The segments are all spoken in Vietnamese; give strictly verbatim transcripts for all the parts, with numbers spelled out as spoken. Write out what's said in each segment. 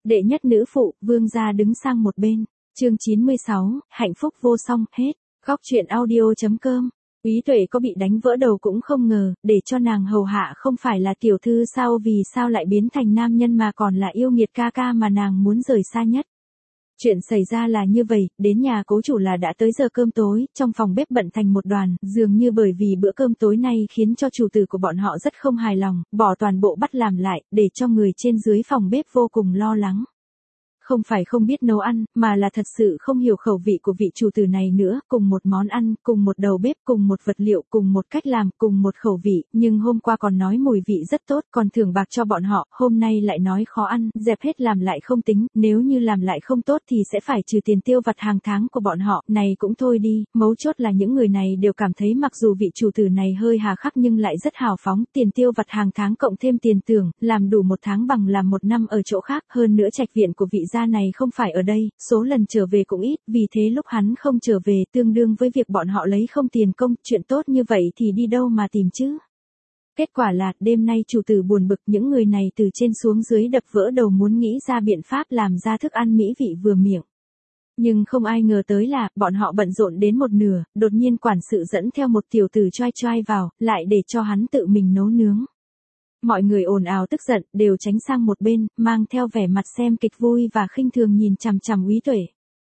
Đệ nhất nữ phụ, vương gia đứng sang một bên. Chương chín mươi sáu, hạnh phúc vô song, hết. Góc truyện audio chấm com. Úy Tuệ có bị đánh vỡ đầu cũng không ngờ, để cho nàng hầu hạ không phải là tiểu thư sao, vì sao lại biến thành nam nhân mà còn là yêu nghiệt ca ca mà nàng muốn rời xa nhất. Chuyện xảy ra là như vậy, đến nhà cố chủ là đã tới giờ cơm tối, trong phòng bếp bận thành một đoàn, dường như bởi vì bữa cơm tối nay khiến cho chủ tử của bọn họ rất không hài lòng, bỏ toàn bộ bắt làm lại, để cho người trên dưới phòng bếp vô cùng lo lắng. Không phải không biết nấu ăn, mà là thật sự không hiểu khẩu vị của vị chủ tử này nữa, cùng một món ăn, cùng một đầu bếp, cùng một vật liệu, cùng một cách làm, cùng một khẩu vị, nhưng hôm qua còn nói mùi vị rất tốt, còn thưởng bạc cho bọn họ, hôm nay lại nói khó ăn, dẹp hết làm lại không tính, nếu như làm lại không tốt thì sẽ phải trừ tiền tiêu vặt hàng tháng của bọn họ, này cũng thôi đi, mấu chốt là những người này đều cảm thấy mặc dù vị chủ tử này hơi hà khắc nhưng lại rất hào phóng, tiền tiêu vặt hàng tháng cộng thêm tiền thưởng, làm đủ một tháng bằng làm một năm ở chỗ khác, hơn nữa trạch viện của vị gia này không phải ở đây, số lần trở về cũng ít, vì thế lúc hắn không trở về tương đương với việc bọn họ lấy không tiền công, chuyện tốt như vậy thì đi đâu mà tìm chứ. Kết quả là, đêm nay chủ tử buồn bực, những người này từ trên xuống dưới đập vỡ đầu muốn nghĩ ra biện pháp làm ra thức ăn mỹ vị vừa miệng. Nhưng không ai ngờ tới là, bọn họ bận rộn đến một nửa, đột nhiên quản sự dẫn theo một tiểu tử choai choai vào, lại để cho hắn tự mình nấu nướng. Mọi người ồn ào tức giận, đều tránh sang một bên, mang theo vẻ mặt xem kịch vui và khinh thường nhìn chằm chằm Úy Tuệ.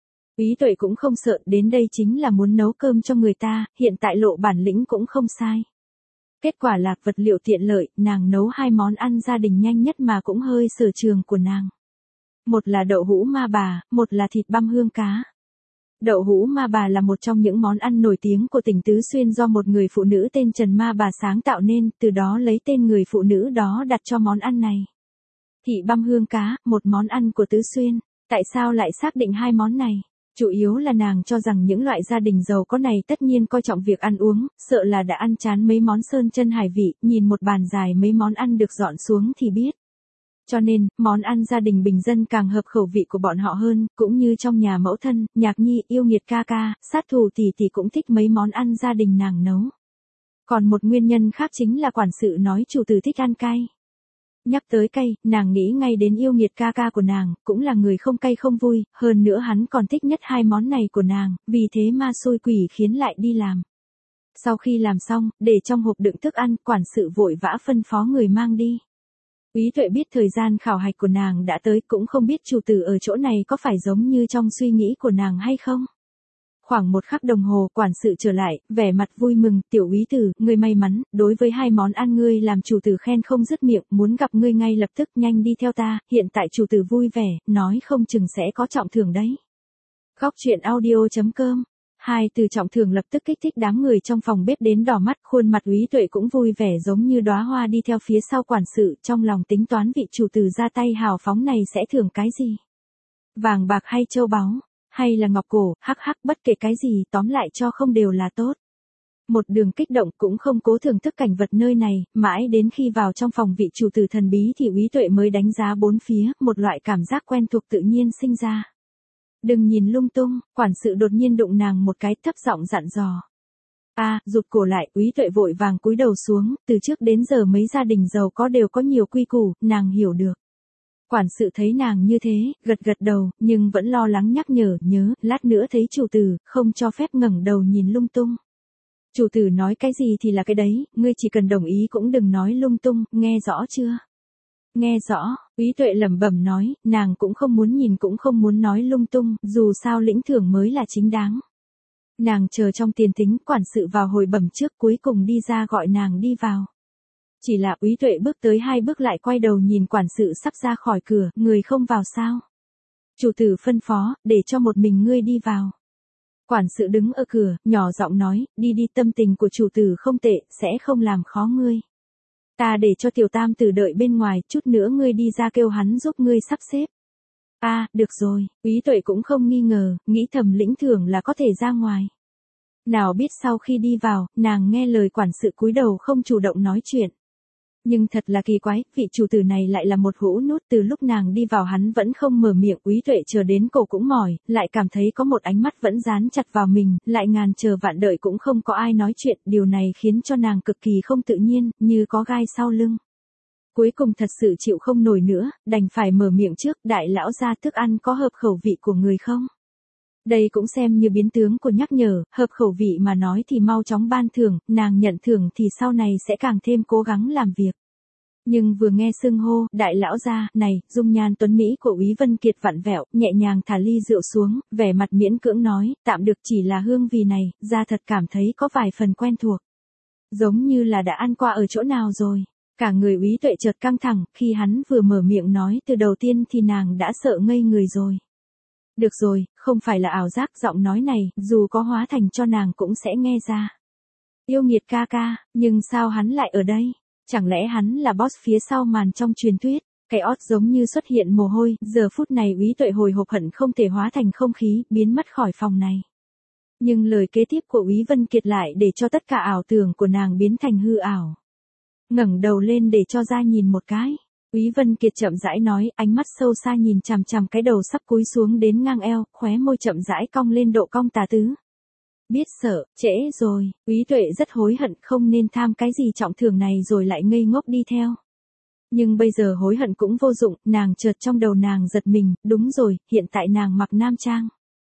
Úy Tuệ cũng không sợ, đến đây chính là muốn nấu cơm cho người ta, hiện tại lộ bản lĩnh cũng không sai. Kết quả là vật liệu tiện lợi, nàng nấu hai món ăn gia đình nhanh nhất mà cũng hơi sở trường của nàng. Một là đậu hũ ma bà, một là thịt băm hương cá. Đậu hũ ma bà là một trong những món ăn nổi tiếng của tỉnh Tứ Xuyên do một người phụ nữ tên Trần Ma Bà sáng tạo nên, từ đó lấy tên người phụ nữ đó đặt cho món ăn này. Thịt băm hương cá, một món ăn của Tứ Xuyên. Tại sao lại xác định hai món này? Chủ yếu là nàng cho rằng những loại gia đình giàu có này tất nhiên coi trọng việc ăn uống, sợ là đã ăn chán mấy món sơn chân hải vị, nhìn một bàn dài mấy món ăn được dọn xuống thì biết. Cho nên, món ăn gia đình bình dân càng hợp khẩu vị của bọn họ hơn, cũng như trong nhà mẫu thân, nhạc nhi, yêu nghiệt ca ca, sát thủ tỷ tỷ cũng thích mấy món ăn gia đình nàng nấu. Còn một nguyên nhân khác chính là quản sự nói chủ tử thích ăn cay. Nhắc tới cay, nàng nghĩ ngay đến yêu nghiệt ca ca của nàng, cũng là người không cay không vui, hơn nữa hắn còn thích nhất hai món này của nàng, vì thế ma xôi quỷ khiến lại đi làm. Sau khi làm xong, để trong hộp đựng thức ăn, quản sự vội vã phân phó người mang đi. Úy Tuệ biết thời gian khảo hạch của nàng đã tới, cũng không biết chủ tử ở chỗ này có phải giống như trong suy nghĩ của nàng hay không. Khoảng một khắc đồng hồ, quản sự trở lại, vẻ mặt vui mừng, tiểu úy tử, ngươi may mắn, đối với hai món ăn ngươi làm chủ tử khen không dứt miệng, muốn gặp ngươi ngay lập tức, nhanh đi theo ta, hiện tại chủ tử vui vẻ, nói không chừng sẽ có trọng thưởng đấy. Góc truyện audio chấm com. Hai từ trọng thưởng lập tức kích thích đám người trong phòng bếp đến đỏ mắt, khuôn mặt Úy Tuệ cũng vui vẻ giống như đóa hoa đi theo phía sau quản sự, trong lòng tính toán vị chủ tử ra tay hào phóng này sẽ thưởng cái gì? Vàng bạc hay châu báu, hay là ngọc cổ, hắc hắc, bất kể cái gì, tóm lại cho không đều là tốt. Một đường kích động cũng không cố thưởng thức cảnh vật nơi này, mãi đến khi vào trong phòng vị chủ tử thần bí thì Úy Tuệ mới đánh giá bốn phía, một loại cảm giác quen thuộc tự nhiên sinh ra. Đừng nhìn lung tung, quản sự đột nhiên đụng nàng một cái, thấp giọng dặn dò. A, à, rụt cổ lại, Úy Tuệ vội vàng cúi đầu xuống, từ trước đến giờ mấy gia đình giàu có đều có nhiều quy củ, nàng hiểu được. Quản sự thấy nàng như thế, gật gật đầu, nhưng vẫn lo lắng nhắc nhở, nhớ, lát nữa thấy chủ tử, không cho phép ngẩng đầu nhìn lung tung. Chủ tử nói cái gì thì là cái đấy, ngươi chỉ cần đồng ý cũng đừng nói lung tung, nghe rõ chưa? Nghe rõ, Úy Tuệ lẩm bẩm nói, nàng cũng không muốn nhìn cũng không muốn nói lung tung, dù sao lĩnh thưởng mới là chính đáng. Nàng chờ trong tiền tính, quản sự vào hồi bẩm trước, cuối cùng đi ra gọi nàng đi vào. Chỉ là Úy Tuệ bước tới hai bước lại quay đầu nhìn quản sự sắp ra khỏi cửa, người không vào sao? Chủ tử phân phó, để cho một mình ngươi đi vào. Quản sự đứng ở cửa, nhỏ giọng nói, đi đi, tâm tình của chủ tử không tệ, sẽ không làm khó ngươi. Ta để cho tiểu tam tử đợi bên ngoài, chút nữa ngươi đi ra kêu hắn giúp ngươi sắp xếp. A, à, được rồi, Úy Tuệ cũng không nghi ngờ, nghĩ thầm lĩnh thưởng là có thể ra ngoài. Nào biết sau khi đi vào, nàng nghe lời quản sự cúi đầu không chủ động nói chuyện. Nhưng thật là kỳ quái, vị chủ tử này lại là một hũ nút, từ lúc nàng đi vào hắn vẫn không mở miệng, Úy Tuệ chờ đến cổ cũng mỏi, lại cảm thấy có một ánh mắt vẫn dán chặt vào mình, lại ngàn chờ vạn đợi cũng không có ai nói chuyện, điều này khiến cho nàng cực kỳ không tự nhiên, như có gai sau lưng. Cuối cùng thật sự chịu không nổi nữa, đành phải mở miệng trước, đại lão gia thức ăn có hợp khẩu vị của người không? Đây cũng xem như biến tướng của nhắc nhở, hợp khẩu vị mà nói thì mau chóng ban thưởng, nàng nhận thưởng thì sau này sẽ càng thêm cố gắng làm việc. Nhưng vừa nghe xưng hô, đại lão gia, này, dung nhan tuấn Mỹ của Úy Vân Kiệt vặn vẹo, nhẹ nhàng thả ly rượu xuống, vẻ mặt miễn cưỡng nói, tạm được chỉ là hương vị này, gia thật cảm thấy có vài phần quen thuộc. Giống như là đã ăn qua ở chỗ nào rồi. Cả người Úy Tuệ chợt căng thẳng, khi hắn vừa mở miệng nói từ đầu tiên thì nàng đã sợ ngây người rồi. Được rồi, không phải là ảo giác, giọng nói này, dù có hóa thành cho nàng cũng sẽ nghe ra. Yêu nghiệt ca ca, nhưng sao hắn lại ở đây? Chẳng lẽ hắn là boss phía sau màn trong truyền thuyết? Cái ót giống như xuất hiện mồ hôi, giờ phút này Úy Tuệ hồi hộp hận không thể hóa thành không khí, biến mất khỏi phòng này. Nhưng lời kế tiếp của Úy Vân Kiệt lại để cho tất cả ảo tưởng của nàng biến thành hư ảo. Ngẩng đầu lên để cho ra nhìn một cái. Úy Vân Kiệt chậm rãi nói, ánh mắt sâu xa nhìn chằm chằm cái đầu sắp cúi xuống đến ngang eo, khóe môi chậm rãi cong lên độ cong tà tứ. Biết sợ, trễ rồi, Úy Tuệ rất hối hận không nên tham cái gì trọng thưởng này rồi lại ngây ngốc đi theo. Nhưng bây giờ hối hận cũng vô dụng, nàng chợt trong đầu nàng giật mình, đúng rồi, hiện tại nàng mặc nam trang.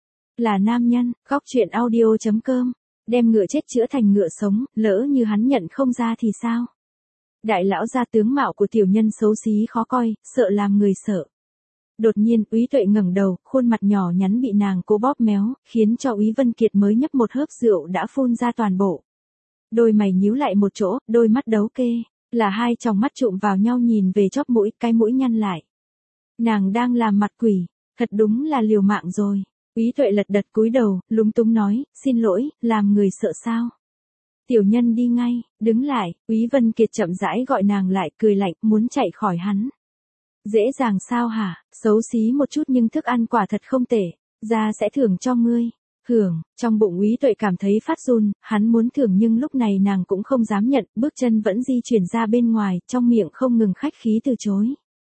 Là nam nhân, góc truyện audio chấm com, đem ngựa chết chữa thành ngựa sống, lỡ như hắn nhận không ra thì sao? Đại lão gia tướng mạo của tiểu nhân xấu xí khó coi, sợ làm người sợ. Đột nhiên, Úy Tuệ ngẩng đầu, khuôn mặt nhỏ nhắn bị nàng cố bóp méo, khiến cho Úy Vân Kiệt mới nhấp một hớp rượu đã phun ra toàn bộ. Đôi mày nhíu lại một chỗ, đôi mắt đấu kê, là hai tròng mắt trụm vào nhau nhìn về chóp mũi, cái mũi nhăn lại. Nàng đang làm mặt quỷ, thật đúng là liều mạng rồi. Úy Tuệ lật đật cúi đầu, lúng túng nói, xin lỗi, làm người sợ sao? Tiểu nhân đi ngay, đứng lại, Úy Vân Kiệt chậm rãi gọi nàng lại, cười lạnh, muốn chạy khỏi hắn. Dễ dàng sao hả, xấu xí một chút nhưng thức ăn quả thật không tệ, gia sẽ thưởng cho ngươi. Hưởng, trong bụng Úy Tuệ cảm thấy phát run, hắn muốn thưởng nhưng lúc này nàng cũng không dám nhận, bước chân vẫn di chuyển ra bên ngoài, trong miệng không ngừng khách khí từ chối.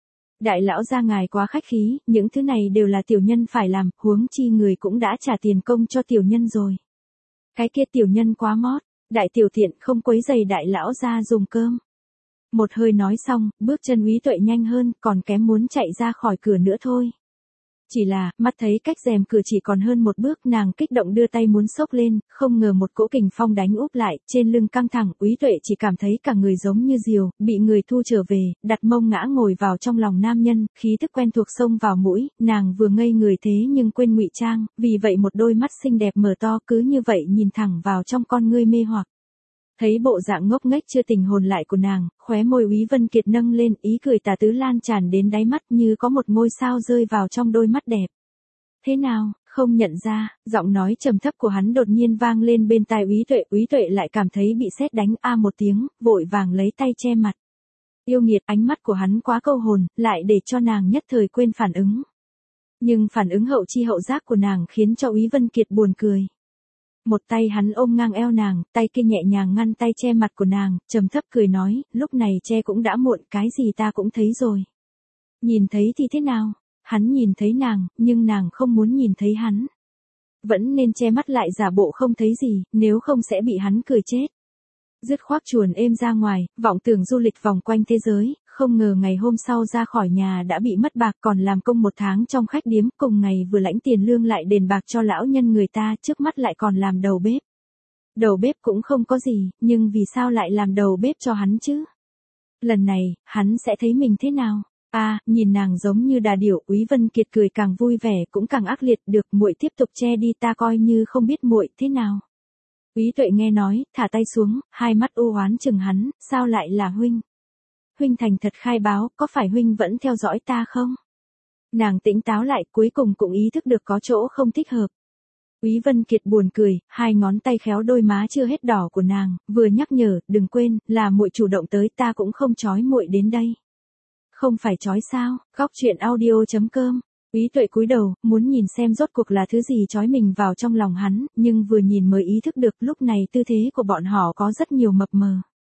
Đại lão gia ngài quá khách khí, những thứ này đều là tiểu nhân phải làm, huống chi người cũng đã trả tiền công cho tiểu nhân rồi. Cái kia tiểu nhân quá mót. Đại tiểu thiện không quấy giày đại lão ra dùng cơm. Một hơi nói xong, bước chân Úy Tuệ nhanh hơn, còn kém muốn chạy ra khỏi cửa nữa thôi. Chỉ là, mắt thấy cách rèm cửa chỉ còn hơn một bước, nàng kích động đưa tay muốn xốc lên, không ngờ một cỗ kình phong đánh úp lại, trên lưng căng thẳng, Úy Tuệ chỉ cảm thấy cả người giống như diều, bị người thu trở về, đặt mông ngã ngồi vào trong lòng nam nhân, khí tức quen thuộc xông vào mũi, nàng vừa ngây người thế nhưng quên ngụy trang, vì vậy một đôi mắt xinh đẹp mở to cứ như vậy nhìn thẳng vào trong con ngươi mê hoặc. Thấy bộ dạng ngốc nghếch chưa tình hồn lại của nàng, khóe môi Úy Vân Kiệt nâng lên, ý cười tà tứ lan tràn đến đáy mắt như có một ngôi sao rơi vào trong đôi mắt đẹp. Thế nào, không nhận ra, giọng nói trầm thấp của hắn đột nhiên vang lên bên tai Úy Tuệ, Úy Tuệ lại cảm thấy bị sét đánh a một tiếng, vội vàng lấy tay che mặt. Yêu nghiệt, ánh mắt của hắn quá câu hồn, lại để cho nàng nhất thời quên phản ứng. Nhưng phản ứng hậu chi hậu giác của nàng khiến cho Úy Vân Kiệt buồn cười. Một tay hắn ôm ngang eo nàng, tay kia nhẹ nhàng ngăn tay che mặt của nàng, trầm thấp cười nói, lúc này che cũng đã muộn, cái gì ta cũng thấy rồi. Nhìn thấy thì thế nào? Hắn nhìn thấy nàng, nhưng nàng không muốn nhìn thấy hắn. Vẫn nên che mắt lại giả bộ không thấy gì, nếu không sẽ bị hắn cười chết. Dứt khoác chuồn êm ra ngoài, vọng tưởng du lịch vòng quanh thế giới, không ngờ ngày hôm sau ra khỏi nhà đã bị mất bạc, còn làm công một tháng trong khách điếm, cùng ngày vừa lãnh tiền lương lại đền bạc cho lão nhân người ta, trước mắt lại còn làm đầu bếp. Đầu bếp cũng không có gì, nhưng vì sao lại làm đầu bếp cho hắn chứ? Lần này, hắn sẽ thấy mình thế nào? A, à, nhìn nàng giống như đà điểu, Úy Vân Kiệt cười càng vui vẻ cũng càng ác liệt, được, muội tiếp tục che đi, ta coi như không biết muội thế nào. Úy Tuệ nghe nói, thả tay xuống, hai mắt u oán chừng hắn, sao lại là huynh? Huynh thành thật khai báo, có phải huynh vẫn theo dõi ta không? Nàng tỉnh táo lại, cuối cùng cũng ý thức được có chỗ không thích hợp. Úy Vân Kiệt buồn cười, hai ngón tay khéo đôi má chưa hết đỏ của nàng, vừa nhắc nhở, đừng quên, là muội chủ động tới, ta cũng không trói muội đến đây. Không phải trói sao? Góc truyện audio chấm com. Úy Tuệ cúi đầu, muốn nhìn xem rốt cuộc là thứ gì trói mình vào trong lòng hắn, nhưng vừa nhìn mới ý thức được lúc này tư thế của bọn họ có rất nhiều mập mờ.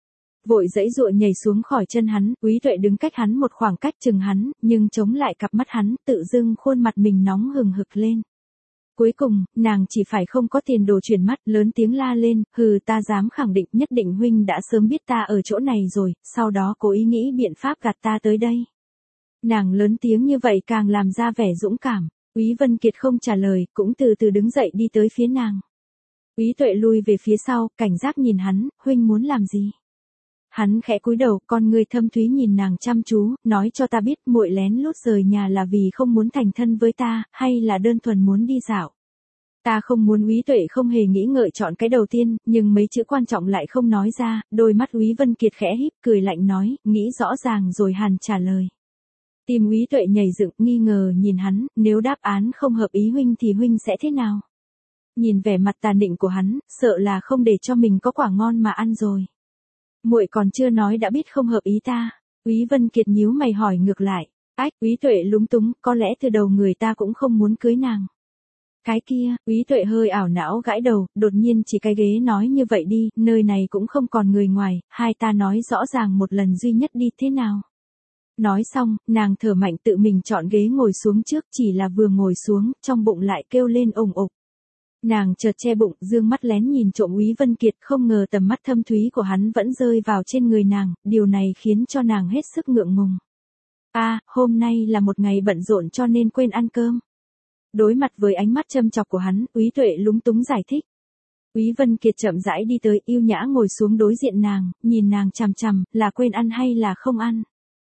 Vội dãy dụa nhảy xuống khỏi chân hắn, Úy Tuệ đứng cách hắn một khoảng cách chừng hắn, nhưng chống lại cặp mắt hắn, tự dưng khuôn mặt mình nóng hừng hực lên. Cuối cùng, nàng chỉ phải không có tiền đồ chuyển mắt, lớn tiếng la lên, hừ, ta dám khẳng định nhất định huynh đã sớm biết ta ở chỗ này rồi, sau đó cố ý nghĩ biện pháp gạt ta tới đây. Nàng lớn tiếng như vậy càng làm ra vẻ dũng cảm. Úy Vân Kiệt không trả lời, cũng từ từ đứng dậy đi tới phía nàng. Úy Tuệ lui về phía sau, cảnh giác nhìn hắn, huynh muốn làm gì? Hắn khẽ cúi đầu, con người thâm thúy nhìn nàng chăm chú, nói cho ta biết muội lén lút rời nhà là vì không muốn thành thân với ta, hay là đơn thuần muốn đi dạo. Ta không muốn. Úy Tuệ không hề nghĩ ngợi chọn cái đầu tiên, nhưng mấy chữ quan trọng lại không nói ra, đôi mắt Úy Vân Kiệt khẽ híp cười lạnh nói, nghĩ rõ ràng rồi hàn trả lời. Tim Úy Tuệ nhảy dựng, nghi ngờ nhìn hắn, nếu đáp án không hợp ý huynh thì huynh sẽ thế nào? Nhìn vẻ mặt tàn định của hắn, sợ là không để cho mình có quả ngon mà ăn rồi. Muội còn chưa nói đã biết không hợp ý ta. Úy Vân Kiệt nhíu mày hỏi ngược lại. Ách, Úy Tuệ lúng túng, có lẽ từ đầu người ta cũng không muốn cưới nàng. Cái kia, Úy Tuệ hơi ảo não gãi đầu, đột nhiên chỉ cái ghế nói như vậy đi, nơi này cũng không còn người ngoài, hai ta nói rõ ràng một lần duy nhất đi thế nào. Nói xong, nàng thở mạnh tự mình chọn ghế ngồi xuống trước, chỉ là vừa ngồi xuống, trong bụng lại kêu lên ồng ộc. Nàng chợt che bụng, dương mắt lén nhìn trộm Úy Vân Kiệt, không ngờ tầm mắt thâm thúy của hắn vẫn rơi vào trên người nàng, điều này khiến cho nàng hết sức ngượng ngùng. A, à, hôm nay là một ngày bận rộn cho nên quên ăn cơm. Đối mặt với ánh mắt châm chọc của hắn, Úy Tuệ lúng túng giải thích. Úy Vân Kiệt chậm rãi đi tới, yêu nhã ngồi xuống đối diện nàng, nhìn nàng chằm chằm, là quên ăn hay là không ăn?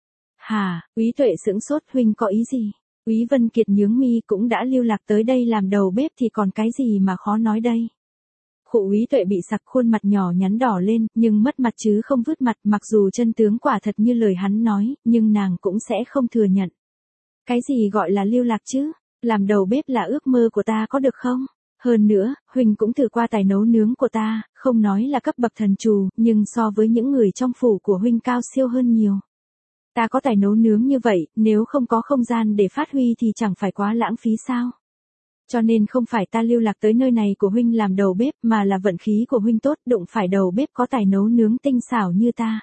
Hà, Úy Tuệ sững sốt, huynh có ý gì? Úy Vân Kiệt nhướng mi, cũng đã lưu lạc tới đây làm đầu bếp thì còn cái gì mà khó nói đây. Khụ. Úy Tuệ bị sặc, khuôn mặt nhỏ nhắn đỏ lên, nhưng mất mặt chứ không vứt mặt, mặc dù chân tướng quả thật như lời hắn nói, nhưng nàng cũng sẽ không thừa nhận. Cái gì gọi là lưu lạc chứ? Làm đầu bếp là ước mơ của ta có được không? Hơn nữa, huynh cũng thử qua tài nấu nướng của ta, không nói là cấp bậc thần trù, nhưng so với những người trong phủ của huynh cao siêu hơn nhiều. Ta có tài nấu nướng như vậy, nếu không có không gian để phát huy thì chẳng phải quá lãng phí sao? Cho nên không phải ta lưu lạc tới nơi này của huynh làm đầu bếp, mà là vận khí của huynh tốt, đụng phải đầu bếp có tài nấu nướng tinh xảo như ta.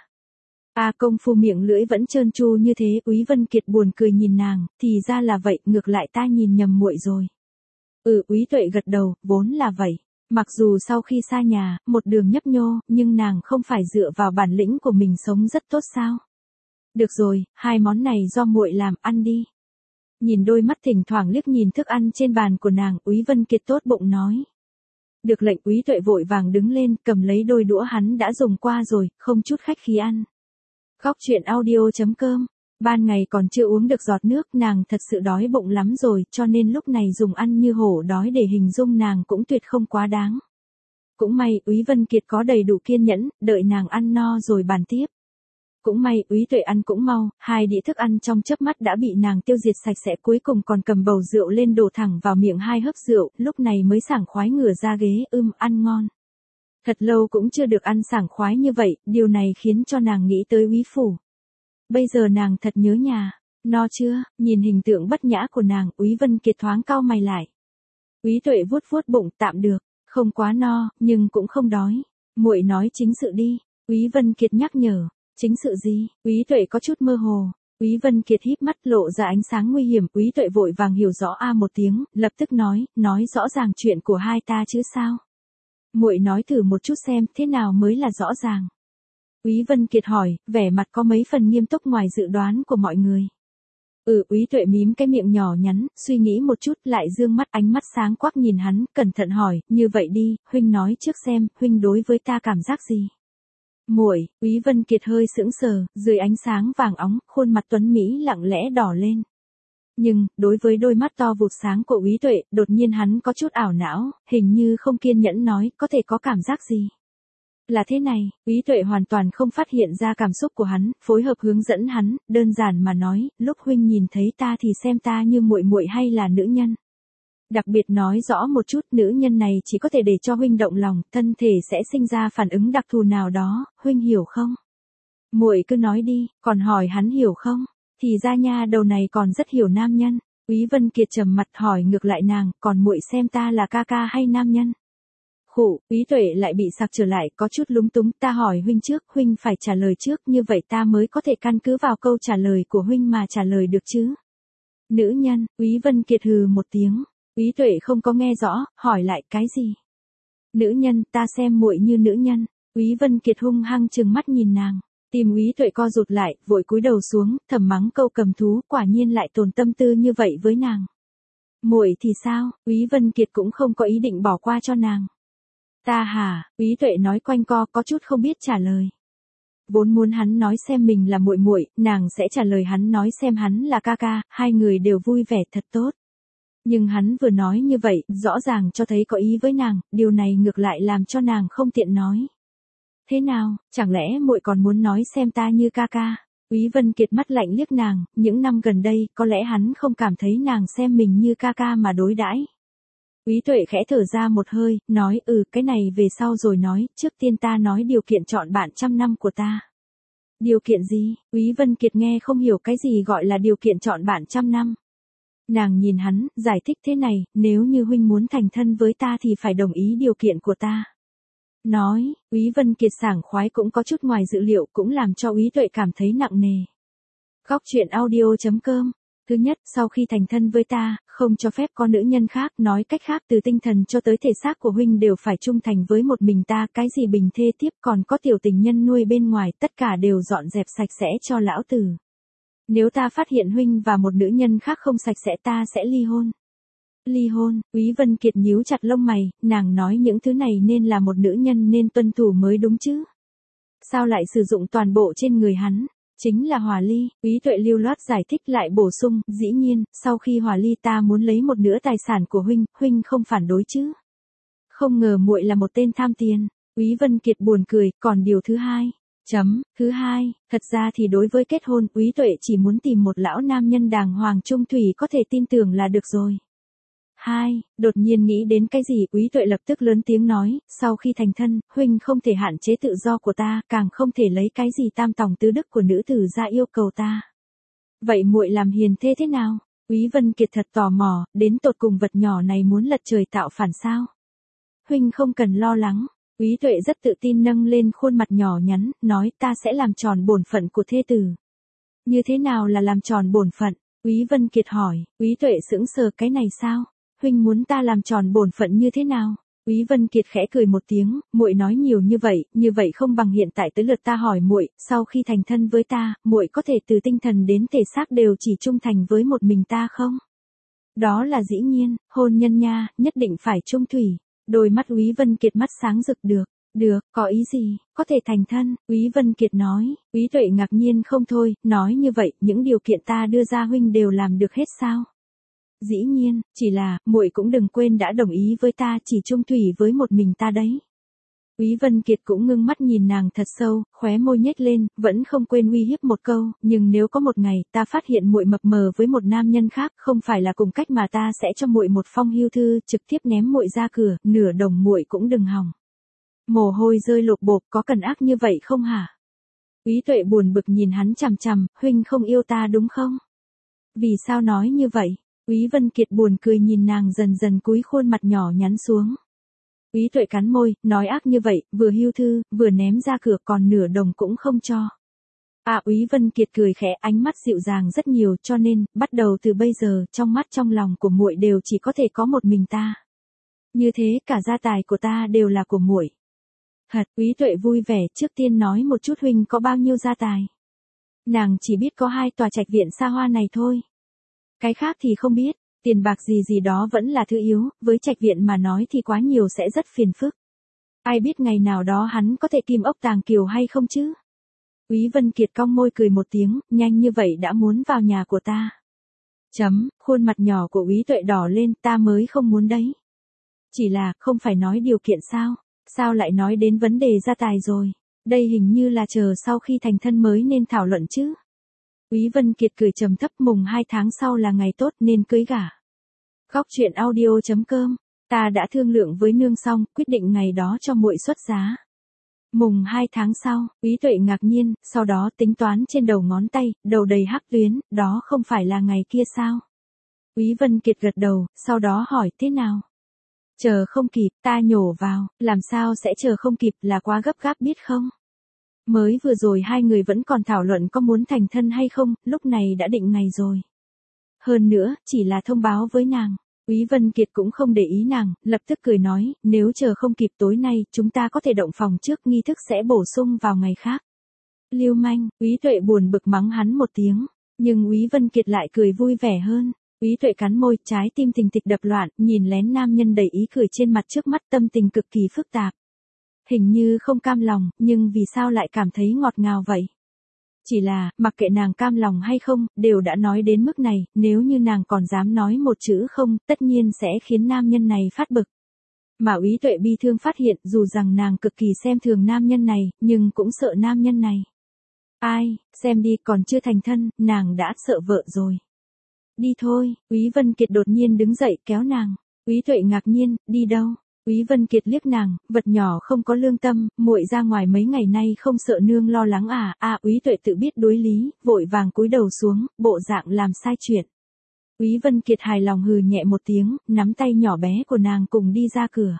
A à, công phu miệng lưỡi vẫn trơn tru như thế. Úy Vân Kiệt buồn cười nhìn nàng, thì ra là vậy, ngược lại ta nhìn nhầm muội rồi. Ừ, Úy Tuệ gật đầu, vốn là vậy. Mặc dù sau khi xa nhà, một đường nhấp nhô, nhưng nàng không phải dựa vào bản lĩnh của mình sống rất tốt sao? Được rồi, hai món này do muội làm, ăn đi. Nhìn đôi mắt thỉnh thoảng liếc nhìn thức ăn trên bàn của nàng, Úy Vân Kiệt tốt bụng nói. Được lệnh, Úy Tuệ vội vàng đứng lên, cầm lấy đôi đũa hắn đã dùng qua rồi, không chút khách khí ăn. Góc truyện audio chấm com. Ban ngày còn chưa uống được giọt nước, nàng thật sự đói bụng lắm rồi, cho nên lúc này dùng ăn như hổ đói để hình dung nàng cũng tuyệt không quá đáng. Cũng may, Úy Vân Kiệt có đầy đủ kiên nhẫn, đợi nàng ăn no rồi bàn tiếp. Cũng may, Úy Tuệ ăn cũng mau, hai đĩa thức ăn trong chớp mắt đã bị nàng tiêu diệt sạch sẽ, cuối cùng còn cầm bầu rượu lên đổ thẳng vào miệng hai hớp rượu, lúc này mới sảng khoái ngửa ra ghế, ưm, ăn ngon. Thật lâu cũng chưa được ăn sảng khoái như vậy, điều này khiến cho nàng nghĩ tới Úy phủ. Bây giờ nàng thật nhớ nhà. No chưa? Nhìn hình tượng bất nhã của nàng, Úy Vân Kiệt thoáng cau mày lại. Úy Tuệ vuốt vuốt bụng, tạm được, không quá no, nhưng cũng không đói. Muội nói chính sự đi. Úy Vân Kiệt nhắc nhở. Chính sự gì? Úy Tuệ có chút mơ hồ. Úy Vân Kiệt híp mắt lộ ra ánh sáng nguy hiểm. Úy Tuệ vội vàng hiểu rõ a một tiếng, lập tức nói, nói rõ ràng chuyện của hai ta chứ sao? Muội nói thử một chút xem, thế nào mới là rõ ràng? Úy Vân Kiệt hỏi, vẻ mặt có mấy phần nghiêm túc ngoài dự đoán của mọi người. Ừ, Úy Tuệ mím cái miệng nhỏ nhắn, suy nghĩ một chút, lại dương mắt, ánh mắt sáng quắc nhìn hắn, cẩn thận hỏi, như vậy đi, huynh nói trước xem, huynh đối với ta cảm giác gì? Muội. Úy Vân Kiệt hơi sững sờ, dưới ánh sáng vàng óng, khuôn mặt tuấn mỹ lặng lẽ đỏ lên. Nhưng, đối với đôi mắt to vụt sáng của Úy Tuệ, đột nhiên hắn có chút ảo não, hình như không kiên nhẫn nói, có thể có cảm giác gì? Là thế này, Úy Tuệ hoàn toàn không phát hiện ra cảm xúc của hắn, phối hợp hướng dẫn hắn, đơn giản mà nói, lúc huynh nhìn thấy ta thì xem ta như muội muội hay là nữ nhân. Đặc biệt nói rõ một chút, nữ nhân này chỉ có thể để cho huynh động lòng, thân thể sẽ sinh ra phản ứng đặc thù nào đó, huynh hiểu không? Muội cứ nói đi, còn hỏi hắn hiểu không? Thì ra nha, đầu này còn rất hiểu nam nhân. Úy Vân Kiệt trầm mặt hỏi ngược lại nàng, còn muội xem ta là ca ca hay nam nhân? Khụ. Úy Tuệ lại bị sặc trở lại, có chút lúng túng, ta hỏi huynh trước, huynh phải trả lời trước, như vậy ta mới có thể căn cứ vào câu trả lời của huynh mà trả lời được chứ. Nữ nhân. Úy Vân Kiệt hừ một tiếng. Úy Tuệ không có nghe rõ, hỏi lại cái gì? Nữ nhân, ta xem muội như nữ nhân. Úy Vân Kiệt hung hăng trừng mắt nhìn nàng. Tim Úy Tuệ co rụt lại, vội cúi đầu xuống, thầm mắng câu cầm thú, quả nhiên lại tồn tâm tư như vậy với nàng. Muội thì sao? Úy Vân Kiệt cũng không có ý định bỏ qua cho nàng. Ta hả? Úy Tuệ nói quanh co, có chút không biết trả lời. Vốn muốn hắn nói xem mình là muội muội, nàng sẽ trả lời hắn nói xem hắn là ca ca, hai người đều vui vẻ thật tốt. Nhưng hắn vừa nói như vậy, rõ ràng cho thấy có ý với nàng, điều này ngược lại làm cho nàng không tiện nói. Thế nào, chẳng lẽ muội còn muốn nói xem ta như ca ca? Úy Vân Kiệt mắt lạnh liếc nàng, những năm gần đây, có lẽ hắn không cảm thấy nàng xem mình như ca ca mà đối đãi. Úy Tuệ khẽ thở ra một hơi, nói ừ cái này về sau rồi nói, trước tiên ta nói điều kiện chọn bạn trăm năm của ta. Điều kiện gì? Úy Vân Kiệt nghe không hiểu cái gì gọi là điều kiện chọn bạn trăm năm. Nàng nhìn hắn, giải thích thế này, nếu như huynh muốn thành thân với ta thì phải đồng ý điều kiện của ta. Nói, Úy Vân Kiệt sảng khoái cũng có chút ngoài dự liệu, cũng làm cho Úy Tuệ cảm thấy nặng nề. Góc truyện audio chấm com. Thứ nhất, sau khi thành thân với ta, không cho phép có nữ nhân khác, nói cách khác từ tinh thần cho tới thể xác của huynh đều phải trung thành với một mình ta, cái gì bình thê tiếp còn có tiểu tình nhân nuôi bên ngoài, tất cả đều dọn dẹp sạch sẽ cho lão tử. Nếu ta phát hiện huynh và một nữ nhân khác không sạch sẽ ta sẽ ly hôn. Ly hôn? Úy Vân Kiệt nhíu chặt lông mày, nàng nói những thứ này nên là một nữ nhân nên tuân thủ mới đúng chứ. Sao lại sử dụng toàn bộ trên người hắn? Chính là hòa ly. Úy Tuệ lưu loát giải thích lại bổ sung, dĩ nhiên, sau khi hòa ly ta muốn lấy một nửa tài sản của huynh, huynh không phản đối chứ? Không ngờ muội là một tên tham tiền. Úy Vân Kiệt buồn cười, còn điều thứ hai. Chấm, thứ hai, thật ra thì đối với kết hôn, Úy Tuệ chỉ muốn tìm một lão nam nhân đàng hoàng trung thủy có thể tin tưởng là được rồi. Hai, đột nhiên nghĩ đến cái gì, Úy Tuệ lập tức lớn tiếng nói, sau khi thành thân, huynh không thể hạn chế tự do của ta, càng không thể lấy cái gì tam tòng tứ đức của nữ tử ra yêu cầu ta. Vậy muội làm hiền thê thế nào? Úy Vân Kiệt thật tò mò, đến tột cùng vật nhỏ này muốn lật trời tạo phản sao? Huynh không cần lo lắng. Úy Tuệ rất tự tin nâng lên khuôn mặt nhỏ nhắn, nói ta sẽ làm tròn bổn phận của thê tử. Như thế nào là làm tròn bổn phận? Úy Vân Kiệt hỏi. Úy Tuệ sững sờ, cái này sao? Huynh muốn ta làm tròn bổn phận như thế nào? Úy Vân Kiệt khẽ cười một tiếng, muội nói nhiều như vậy, như vậy không bằng hiện tại tới lượt ta hỏi muội, sau khi thành thân với ta, muội có thể từ tinh thần đến thể xác đều chỉ trung thành với một mình ta không? Đó là dĩ nhiên, hôn nhân nha, nhất định phải trung thủy. Đôi mắt Úy Vân Kiệt mắt sáng rực, được, được, có ý gì, có thể thành thân, Úy Vân Kiệt nói. Úy Tuệ ngạc nhiên không thôi, nói như vậy, những điều kiện ta đưa ra huynh đều làm được hết sao? Dĩ nhiên, chỉ là, muội cũng đừng quên đã đồng ý với ta, chỉ chung thủy với một mình ta đấy. Úy Vân Kiệt cũng ngưng mắt nhìn nàng thật sâu, khóe môi nhếch lên, vẫn không quên uy hiếp một câu, nhưng nếu có một ngày ta phát hiện muội mập mờ với một nam nhân khác, không phải là cùng cách mà ta sẽ cho muội một phong hưu thư, trực tiếp ném muội ra cửa, nửa đồng muội cũng đừng hòng. Mồ hôi rơi lộp bộp, có cần ác như vậy không hả? Úy Tuệ buồn bực nhìn hắn chằm chằm, huynh không yêu ta đúng không? Vì sao nói như vậy? Úy Vân Kiệt buồn cười nhìn nàng dần dần cúi khuôn mặt nhỏ nhắn xuống. Úy Tuệ cắn môi, nói ác như vậy, vừa hưu thư, vừa ném ra cửa còn nửa đồng cũng không cho. À Úy Vân Kiệt cười khẽ, ánh mắt dịu dàng rất nhiều, cho nên, bắt đầu từ bây giờ, trong mắt trong lòng của muội đều chỉ có thể có một mình ta. Như thế, cả gia tài của ta đều là của muội. Thật, Úy Tuệ vui vẻ, trước tiên nói một chút huynh có bao nhiêu gia tài. Nàng chỉ biết có hai tòa trạch viện xa hoa này thôi. Cái khác thì không biết, tiền bạc gì gì đó vẫn là thứ yếu, với trạch viện mà nói thì quá nhiều sẽ rất phiền phức. Ai biết ngày nào đó hắn có thể kim ốc tàng kiều hay không chứ? Úy Vân Kiệt cong môi cười một tiếng, nhanh như vậy đã muốn vào nhà của ta. Chấm, khuôn mặt nhỏ của Úy Tuệ đỏ lên, ta mới không muốn đấy. Chỉ là, không phải nói điều kiện sao? Sao lại nói đến vấn đề gia tài rồi? Đây hình như là chờ sau khi thành thân mới nên thảo luận chứ. Úy Vân Kiệt cười trầm thấp, mùng hai tháng sau là ngày tốt nên cưới gả. Góc truyện audio chấm com, ta đã thương lượng với nương xong, quyết định ngày đó cho muội xuất giá. Mùng hai tháng sau, Úy Tuệ ngạc nhiên, sau đó tính toán trên đầu ngón tay, đầu đầy hắc tuyến, đó không phải là ngày kia sao? Úy Vân Kiệt gật đầu, sau đó hỏi thế nào? Chờ không kịp, ta nhổ vào, làm sao sẽ chờ không kịp, là quá gấp gáp biết không? Mới vừa rồi hai người vẫn còn thảo luận có muốn thành thân hay không, lúc này đã định ngày rồi. Hơn nữa, chỉ là thông báo với nàng. Úy Vân Kiệt cũng không để ý nàng, lập tức cười nói, nếu chờ không kịp tối nay, chúng ta có thể động phòng trước, nghi thức sẽ bổ sung vào ngày khác. Lưu manh, Úy Tuệ buồn bực mắng hắn một tiếng, nhưng Úy Vân Kiệt lại cười vui vẻ hơn. Úy Tuệ cắn môi, trái tim thình thịch đập loạn, nhìn lén nam nhân đầy ý cười trên mặt trước mắt, tâm tình cực kỳ phức tạp. Hình như không cam lòng, nhưng vì sao lại cảm thấy ngọt ngào vậy? Chỉ là, mặc kệ nàng cam lòng hay không, đều đã nói đến mức này, nếu như nàng còn dám nói một chữ không, tất nhiên sẽ khiến nam nhân này phát bực. Mà Úy Tuệ bi thương phát hiện, dù rằng nàng cực kỳ xem thường nam nhân này, nhưng cũng sợ nam nhân này. Ai, xem đi, còn chưa thành thân, nàng đã sợ vợ rồi. Đi thôi, Úy Vân Kiệt đột nhiên đứng dậy kéo nàng. Úy Tuệ ngạc nhiên, đi đâu? Úy Vân Kiệt liếc nàng, vật nhỏ không có lương tâm, muội ra ngoài mấy ngày nay không sợ nương lo lắng à? À, Úy Tuệ tự biết đối lý, vội vàng cúi đầu xuống, bộ dạng làm sai chuyện. Úy Vân Kiệt hài lòng hừ nhẹ một tiếng, nắm tay nhỏ bé của nàng cùng đi ra cửa.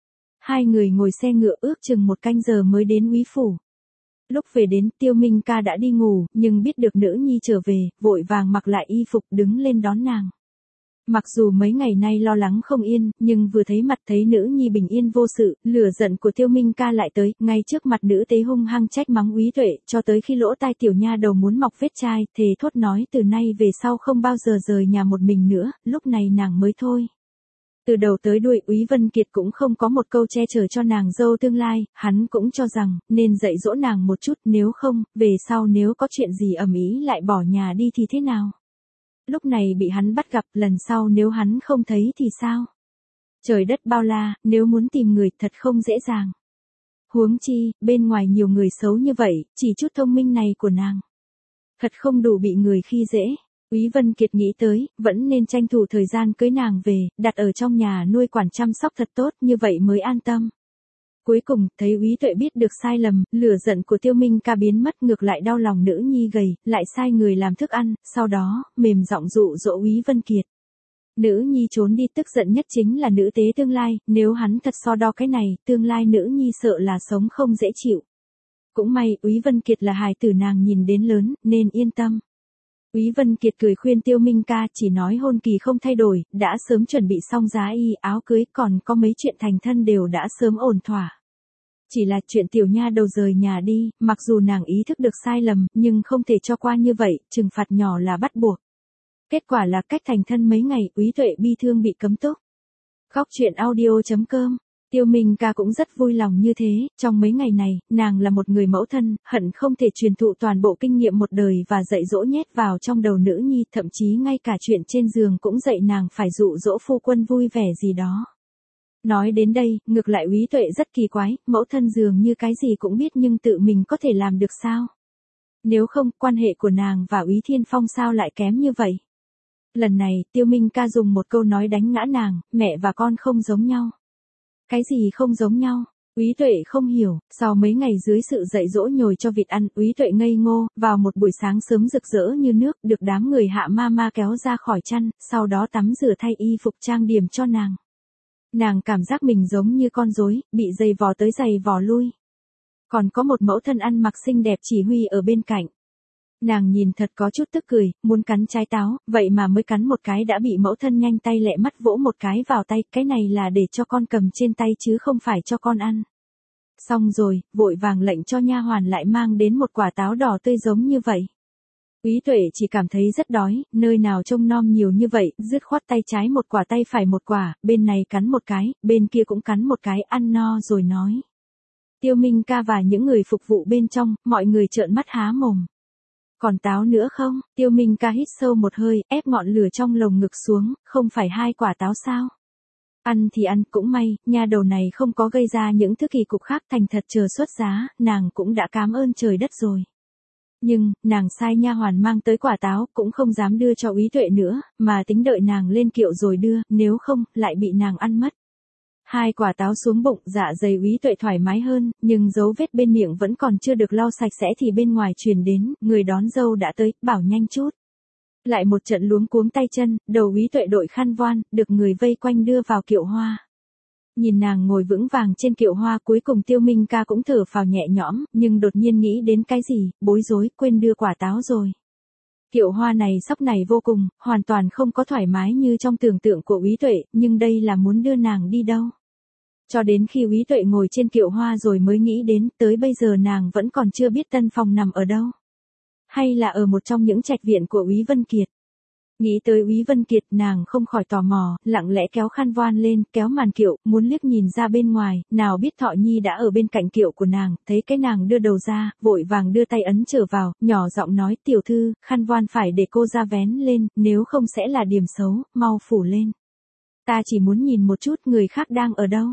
Hai người ngồi xe ngựa ước chừng một canh giờ mới đến Úy phủ. Lúc về đến, Tiêu Minh Ca đã đi ngủ, nhưng biết được nữ nhi trở về, vội vàng mặc lại y phục đứng lên đón nàng. Mặc dù mấy ngày nay lo lắng không yên, nhưng vừa thấy mặt thấy nữ nhi bình yên vô sự, lửa giận của Tiêu Minh Ca lại tới, ngay trước mặt nữ tế hung hăng trách mắng Úy Tuệ, cho tới khi lỗ tai tiểu nha đầu muốn mọc vết chai, thề thốt nói từ nay về sau không bao giờ rời nhà một mình nữa, lúc này nàng mới thôi. Từ đầu tới đuôi Úy Vân Kiệt cũng không có một câu che chở cho nàng dâu tương lai, hắn cũng cho rằng, nên dạy dỗ nàng một chút, nếu không, về sau nếu có chuyện gì ầm ĩ lại bỏ nhà đi thì thế nào? Lúc này bị hắn bắt gặp, lần sau nếu hắn không thấy thì sao? Trời đất bao la, nếu muốn tìm người thật không dễ dàng. Huống chi, bên ngoài nhiều người xấu như vậy, chỉ chút thông minh này của nàng. Thật không đủ bị người khi dễ. Úy Vân Kiệt nghĩ tới, vẫn nên tranh thủ thời gian cưới nàng về, đặt ở trong nhà nuôi quản chăm sóc thật tốt, như vậy mới an tâm. Cuối cùng, thấy Úy Tuệ biết được sai lầm, lửa giận của Tiêu Minh Ca biến mất, ngược lại đau lòng nữ nhi gầy, lại sai người làm thức ăn, sau đó, mềm giọng dụ dỗ Úy Vân Kiệt. Nữ nhi trốn đi, tức giận nhất chính là nữ tế tương lai, nếu hắn thật so đo cái này, tương lai nữ nhi sợ là sống không dễ chịu. Cũng may, Úy Vân Kiệt là hài tử nàng nhìn đến lớn, nên yên tâm. Úy Vân Kiệt cười khuyên Tiêu Minh Ca, chỉ nói hôn kỳ không thay đổi, đã sớm chuẩn bị xong giá y, áo cưới, còn có mấy chuyện thành thân đều đã sớm ổn thỏa. Chỉ là chuyện tiểu nha đầu rời nhà đi, mặc dù nàng ý thức được sai lầm, nhưng không thể cho qua như vậy, trừng phạt nhỏ là bắt buộc. Kết quả là cách thành thân mấy ngày, Úy Tuệ bi thương bị cấm túc. Góc truyện audio chấm com. Tiêu Minh Ca cũng rất vui lòng như thế, trong mấy ngày này, nàng là một người mẫu thân, hận không thể truyền thụ toàn bộ kinh nghiệm một đời và dạy dỗ nhét vào trong đầu nữ nhi, thậm chí ngay cả chuyện trên giường cũng dạy nàng phải dụ dỗ phu quân vui vẻ gì đó. Nói đến đây, ngược lại Úy Tuệ rất kỳ quái, mẫu thân dường như cái gì cũng biết nhưng tự mình có thể làm được sao? Nếu không, quan hệ của nàng và Úy Thiên Phong sao lại kém như vậy? Lần này, Tiêu Minh Ca dùng một câu nói đánh ngã nàng, mẹ và con không giống nhau. Cái gì không giống nhau? Úy Tuệ không hiểu, sau mấy ngày dưới sự dạy dỗ nhồi cho vịt ăn, Úy Tuệ ngây ngô, vào một buổi sáng sớm rực rỡ như nước, được đám người hạ ma ma kéo ra khỏi chăn, sau đó tắm rửa thay y phục trang điểm cho nàng. Nàng cảm giác mình giống như con rối, bị giày vò tới giày vò lui. Còn có một mẫu thân ăn mặc xinh đẹp chỉ huy ở bên cạnh. Nàng nhìn thật có chút tức cười, muốn cắn trái táo, vậy mà mới cắn một cái đã bị mẫu thân nhanh tay lẹ mắt vỗ một cái vào tay, cái này là để cho con cầm trên tay chứ không phải cho con ăn. Xong rồi, vội vàng lệnh cho nha hoàn lại mang đến một quả táo đỏ tươi giống như vậy. Úy Tuệ chỉ cảm thấy rất đói, nơi nào trông nom nhiều như vậy, dứt khoát tay trái một quả tay phải một quả, bên này cắn một cái, bên kia cũng cắn một cái, ăn no rồi nói. Tiêu Minh Ca và những người phục vụ bên trong, mọi người trợn mắt há mồm. Còn táo nữa không? Tiêu Minh Ca hít sâu một hơi, ép ngọn lửa trong lồng ngực xuống, không phải hai quả táo sao? Ăn thì ăn, cũng may, nha đầu này không có gây ra những thứ kỳ cục khác, thành thật chờ xuất giá, nàng cũng đã cảm ơn trời đất rồi. Nhưng, nàng sai nha hoàn mang tới quả táo, cũng không dám đưa cho Úy Tuệ nữa, mà tính đợi nàng lên kiệu rồi đưa, nếu không, lại bị nàng ăn mất. Hai quả táo xuống bụng, dạ dày Úy Tuệ thoải mái hơn, nhưng dấu vết bên miệng vẫn còn chưa được lau sạch sẽ thì bên ngoài truyền đến, người đón dâu đã tới, bảo nhanh chút. Lại một trận luống cuống tay chân, đầu Úy Tuệ đội khăn voan, được người vây quanh đưa vào kiệu hoa. Nhìn nàng ngồi vững vàng trên kiệu hoa, cuối cùng Tiêu Minh Ca cũng thở phào nhẹ nhõm, nhưng đột nhiên nghĩ đến cái gì, bối rối, quên đưa quả táo rồi. Kiệu hoa này sóc này vô cùng, hoàn toàn không có thoải mái như trong tưởng tượng của Úy Tuệ, nhưng đây là muốn đưa nàng đi đâu. Cho đến khi Úy Tuệ ngồi trên kiệu hoa rồi mới nghĩ đến, tới bây giờ nàng vẫn còn chưa biết tân phòng nằm ở đâu. Hay là ở một trong những trạch viện của Úy Vân Kiệt. Nghĩ tới Úy Vân Kiệt, nàng không khỏi tò mò, lặng lẽ kéo khăn voan lên, kéo màn kiệu, muốn liếc nhìn ra bên ngoài, nào biết Thọ Nhi đã ở bên cạnh kiệu của nàng, thấy cái nàng đưa đầu ra, vội vàng đưa tay ấn trở vào, nhỏ giọng nói, tiểu thư, khăn voan phải để cô ra vén lên, nếu không sẽ là điểm xấu, mau phủ lên. Ta chỉ muốn nhìn một chút người khác đang ở đâu.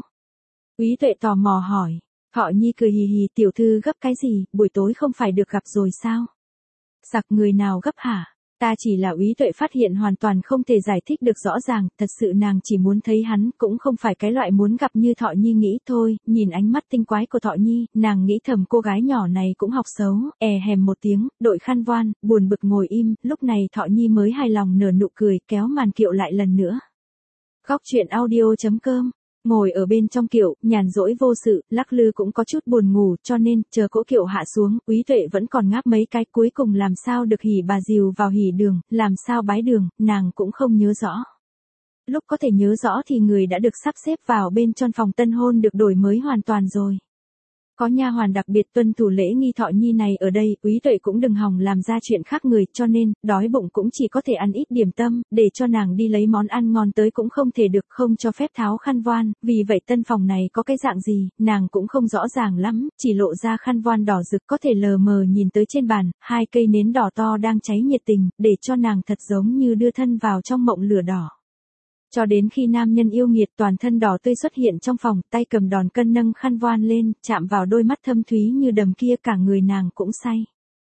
Úy Tuệ tò mò hỏi, Thọ Nhi cười hì hì, tiểu thư gấp cái gì, buổi tối không phải được gặp rồi sao? Sặc người nào gấp hả? Ta chỉ là Úy Tuệ phát hiện hoàn toàn không thể giải thích được rõ ràng, thật sự nàng chỉ muốn thấy hắn, cũng không phải cái loại muốn gặp như Thọ Nhi nghĩ thôi, nhìn ánh mắt tinh quái của Thọ Nhi, nàng nghĩ thầm cô gái nhỏ này cũng học xấu, è hèm một tiếng, đội khăn voan, buồn bực ngồi im, lúc này Thọ Nhi mới hài lòng nở nụ cười, kéo màn kiệu lại lần nữa. Góc truyện audio chấm com. Ngồi ở bên trong kiệu, nhàn rỗi vô sự, lắc lư cũng có chút buồn ngủ, cho nên, chờ cỗ kiệu hạ xuống, Úy Tuệ vẫn còn ngáp mấy cái, cuối cùng làm sao được hỉ bà dìu vào hỉ đường, làm sao bái đường, nàng cũng không nhớ rõ. Lúc có thể nhớ rõ thì người đã được sắp xếp vào bên trong phòng tân hôn được đổi mới hoàn toàn rồi. Có nha hoàn đặc biệt tuân thủ lễ nghi Thọ Nhi này ở đây, Úy Tuệ cũng đừng hòng làm ra chuyện khác người, cho nên, đói bụng cũng chỉ có thể ăn ít điểm tâm, để cho nàng đi lấy món ăn ngon tới cũng không thể được, không cho phép tháo khăn voan, vì vậy tân phòng này có cái dạng gì, nàng cũng không rõ ràng lắm, chỉ lộ ra khăn voan đỏ rực có thể lờ mờ nhìn tới trên bàn, hai cây nến đỏ to đang cháy nhiệt tình, để cho nàng thật giống như đưa thân vào trong mộng lửa đỏ. Cho đến khi nam nhân yêu nghiệt toàn thân đỏ tươi xuất hiện trong phòng, tay cầm đòn cân nâng khăn voan lên, chạm vào đôi mắt thâm thúy như đầm kia, cả người nàng cũng say.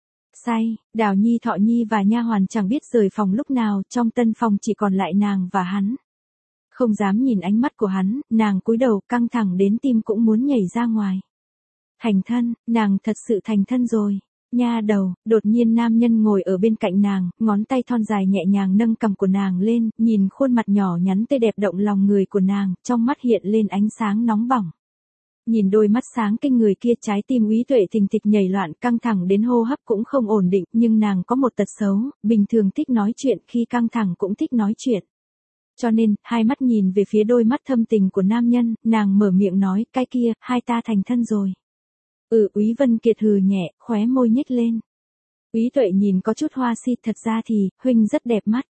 Say, Đào Nhi, Thọ Nhi và nha hoàn chẳng biết rời phòng lúc nào, trong tân phòng chỉ còn lại nàng và hắn. Không dám nhìn ánh mắt của hắn, nàng cúi đầu, căng thẳng đến tim cũng muốn nhảy ra ngoài. Thành thân, nàng thật sự thành thân rồi. Nha đầu, đột nhiên nam nhân ngồi ở bên cạnh nàng, ngón tay thon dài nhẹ nhàng nâng cằm của nàng lên, nhìn khuôn mặt nhỏ nhắn tươi đẹp động lòng người của nàng, trong mắt hiện lên ánh sáng nóng bỏng. Nhìn đôi mắt sáng kinh người kia, trái tim Úy Tuệ thình thịch nhảy loạn, căng thẳng đến hô hấp cũng không ổn định, nhưng nàng có một tật xấu, bình thường thích nói chuyện, khi căng thẳng cũng thích nói chuyện. Cho nên, hai mắt nhìn về phía đôi mắt thâm tình của nam nhân, nàng mở miệng nói, cái kia, hai ta thành thân rồi. Ừ, Úy Vân Kiệt hừ nhẹ, khóe môi nhếch lên. Úy Tuệ nhìn có chút hoa si, thật ra thì, huynh rất đẹp mắt.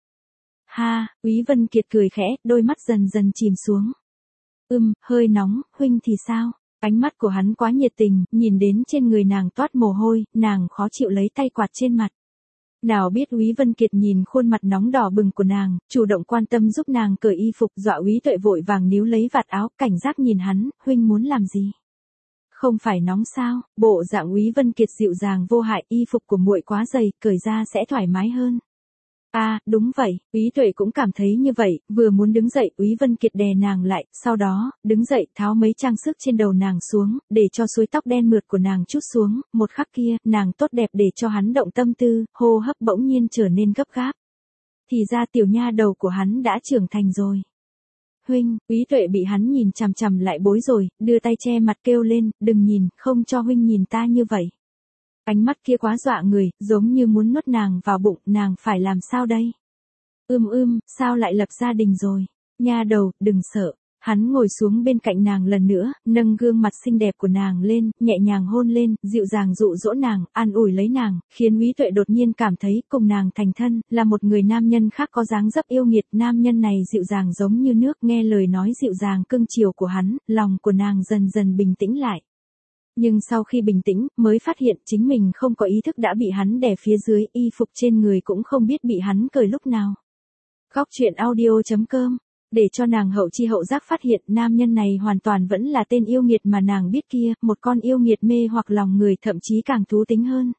Ha, Úy Vân Kiệt cười khẽ, đôi mắt dần dần chìm xuống. Ừm, hơi nóng, huynh thì sao? Ánh mắt của hắn quá nhiệt tình, nhìn đến trên người nàng toát mồ hôi, nàng khó chịu lấy tay quạt trên mặt. Nào biết Úy Vân Kiệt nhìn khuôn mặt nóng đỏ bừng của nàng, chủ động quan tâm giúp nàng cởi y phục, dọa Úy Tuệ vội vàng níu lấy vạt áo, cảnh giác nhìn hắn, huynh muốn làm gì? Không phải nóng sao? Bộ dạng Úy Vân Kiệt dịu dàng vô hại, y phục của muội quá dày, cởi ra sẽ thoải mái hơn. À, đúng vậy, Úy Tuệ cũng cảm thấy như vậy, vừa muốn đứng dậy, Úy Vân Kiệt đè nàng lại, sau đó, đứng dậy, tháo mấy trang sức trên đầu nàng xuống, để cho suối tóc đen mượt của nàng trút xuống, một khắc kia, nàng tốt đẹp để cho hắn động tâm tư, hô hấp bỗng nhiên trở nên gấp gáp. Thì ra tiểu nha đầu của hắn đã trưởng thành rồi. Huynh, Úy Tuệ bị hắn nhìn chằm chằm lại bối rồi, đưa tay che mặt kêu lên, đừng nhìn, không cho huynh nhìn ta như vậy. Ánh mắt kia quá dọa người, giống như muốn nuốt nàng vào bụng, nàng phải làm sao đây? Ưm ưm, sao lại lập gia đình rồi? Nha đầu, đừng sợ. Hắn ngồi xuống bên cạnh nàng lần nữa, nâng gương mặt xinh đẹp của nàng lên, nhẹ nhàng hôn lên, dịu dàng dụ dỗ nàng, an ủi lấy nàng, khiến Úy Tuệ đột nhiên cảm thấy cùng nàng thành thân, là một người nam nhân khác có dáng dấp yêu nghiệt, nam nhân này dịu dàng giống như nước, nghe lời nói dịu dàng cưng chiều của hắn, lòng của nàng dần dần bình tĩnh lại. Nhưng sau khi bình tĩnh, mới phát hiện chính mình không có ý thức đã bị hắn đè phía dưới, y phục trên người cũng không biết bị hắn cởi lúc nào. Góc truyện audio chấm com. Để cho nàng hậu chi hậu giác phát hiện nam nhân này hoàn toàn vẫn là tên yêu nghiệt mà nàng biết kia, một con yêu nghiệt mê hoặc lòng người, thậm chí càng thú tính hơn.